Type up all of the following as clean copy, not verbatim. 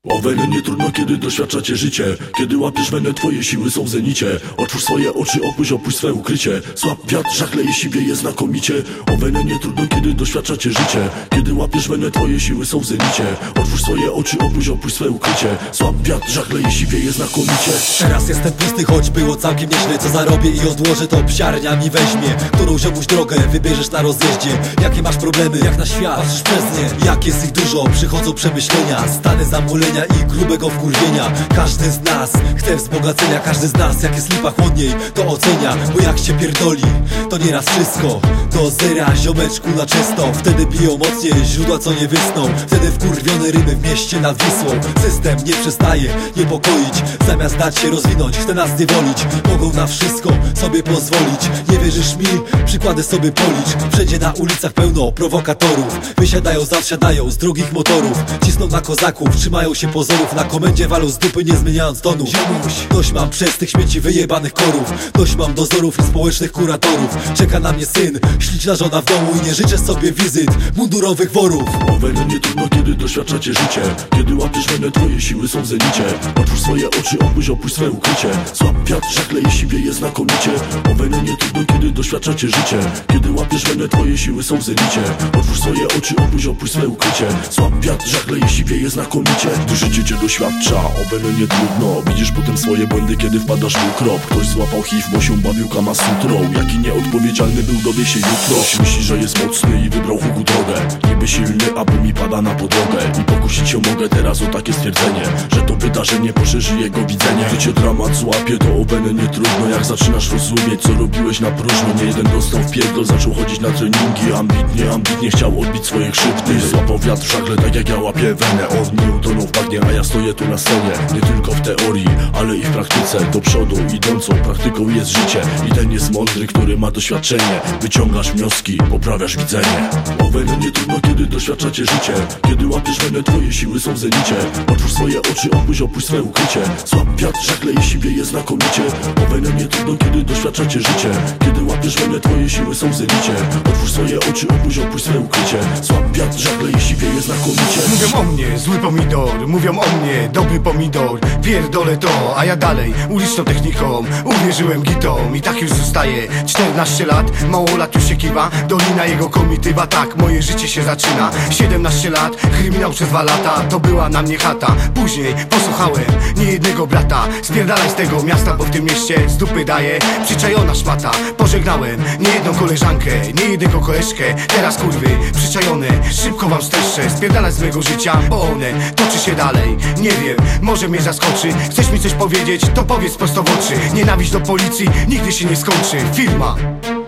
O wenę nie trudno, kiedy doświadczacie życie. Kiedy łapiesz wenę, twoje siły są w zenicie. Otwórz swoje oczy, opuść swe ukrycie. Złap wiatr, żagle, jeśli wieje znakomicie. O wenę nie trudno, kiedy doświadczacie życie. Kiedy łapiesz wenę, twoje siły są w zenicie. Otwórz swoje oczy, opuść swe ukrycie. Złap wiatr, żagle, jeśli wieje znakomicie. Teraz jestem pusty, choć było całkiem nieźle. Co zarobię i odłożę, to psiarnia mi weźmie. Którą ziomuś drogę wybierzesz na rozjeździe. Jakie masz problemy, jak na świat, patrzysz przez nie. Jak jest ich dużo, przychodzą przemyślenia, stany zamulenia i grubego wkurwienia. Każdy z nas chce wzbogacenia. Każdy z nas, jak jest lipa chłodniej, to ocenia. Bo jak się pierdoli, to nieraz wszystko do zera, ziomeczku, na czysto. Wtedy biją mocniej źródła, co nie wysną. Wtedy wkurwione rymy w mieście nad Wisłą. System nie przestaje niepokoić. Zamiast dać się rozwinąć, chce nas zniewolić. Mogą na wszystko sobie pozwolić. Nie wierzysz mi? Przykłady sobie policz. Wszędzie na ulicach pełno prowokatorów. Wysiadają, zawsiadają z drugich motorów. Cisną na kozaków, trzymają się pozorów. Na komendzie walą z dupy, nie zmieniając tonu. Dość mam przez tych śmieci wyjebanych korów. Dość mam dozorów i społecznych kuratorów. Czeka na mnie syn, śliczna żona w domu. I nie życzę sobie wizyt mundurowych worów. O wenę nie trudno, kiedy doświadczacie życie. Kiedy łapiesz wenę, twoje siły są w zenicie. Otwórz swoje oczy, opuść swe ukrycie. Złap wiatr, żagle, jeśli wieje znakomicie. O wenę nie trudno, kiedy doświadczacie życie. Kiedy łapiesz wenę, twoje siły są w zenicie. Otwórz swoje oczy, opuść swe ukrycie. Złap wiatr, żagle, jeśli wieje znakomicie. Gdy życie cię doświadcza, o wenę nie trudno. Widzisz potem swoje błędy, kiedy wpadasz w ukrop. Ktoś złapał HIV, bo się bawił Kama Sutrą. Jaki nieodpowiedzialny był, dowie się jutro. Myśli, że jest mocny i wybrał huku drogę. Niby silny, a mi pada na podłogę. I pokusić się mogę teraz o takie stwierdzenie, że to wydarzenie poszerzy jego widzenie. Gdy cię dramat złapie, to o wenę nie trudno. Jak zaczynasz rozumieć, co robiłeś na próżno. Nie jeden dostał w pierdol, zaczął chodzić na treningi. Ambitnie chciał odbić swoje krzywdy. Złapał wiatr w żagle, tak jak ja łapię wenę. On nie utonął w bagnie, a ja stoję tu na scenie. Nie tylko w teorii, ale i w praktyce. Do przodu idącą praktyką jest życie. I ten jest mądry, który ma doświadczenie. Wyciągasz wnioski, poprawiasz widzenie. O wenę nie trudno, kiedy doświadczacie życie. Kiedy łapiesz wenę, twoje siły są w zenicie. Otwórz swoje oczy, opuść swe ukrycie. Złap wiatr, żagle, jeśli wieje znakomicie. O wenę nie trudno, kiedy doświadczacie życie. Kiedy łapiesz wenę, twoje siły są w zenicie. Otwórz swoje oczy, opuść swe ukrycie. Złap wiatr, żagle, jeśli wieje znakomicie. Mówią o mnie, zły pomidor. Mówią o mnie, dobry pomidor. Pierdolę to, a ja dalej uliczną techniką uwierzyłem gitom i tak już zostaje. 14 lat, mało lat już się kiwa. Dolina jego komitywa, tak moje życie się zaczyna. 17 lat, kryminał przez 2 lata. To była na mnie chata. Później posłuchałem niejednego brata. Spierdalaj z tego miasta, bo w tym mieście z dupy daje przyczajona szmata. Pożegnałem niejedną koleżankę, niejednego koleżkę. Teraz kurwy przyczajone, szybko wam streszczę. Spierdalaj z mego życia, bo one toczy się dalej. Nie wiem, może mnie zaskoczy. Chcesz mi coś powiedzieć, to powiedz prosto w oczy. Nienawiść do policji nigdy się nie skończy. Firma.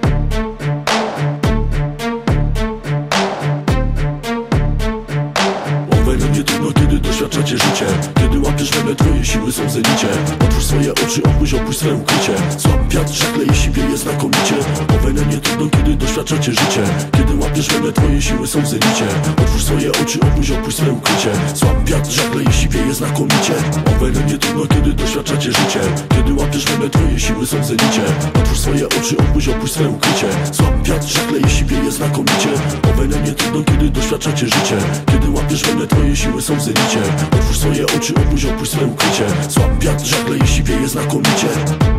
Nie trudno, kiedy doświadczacie życie. Kiedy łapiesz wenę, twoje siły są w zenicie. Otwórz swoje oczy, opuść swe ukrycie. Złap wiatr, żagle, jeśli wieje znakomicie. O wenę nie trudno, kiedy doświadczacie życie. Kiedy łapiesz wenę, twoje siły są w zenicie. Otwórz swoje oczy, opuść swe ukrycie. Złap wiatr, żagle, jeśli wieje znakomicie. O wenę nie trudno, kiedy doświadczacie życie. Kiedy łapiesz wenę, twoje siły są w zenicie. Otwórz swoje oczy, opuść swe ukrycie. Złap wiatr, żagle, jeśli wieje znakomicie. O wenę nie trudno, kiedy doświadczacie życie. Kiedy łapiesz wenę, twoje siły są w zenicie. Otwórz swoje oczy, opuść swe ukrycie. Złap wiatr, żagle, jeśli wieje znakomicie.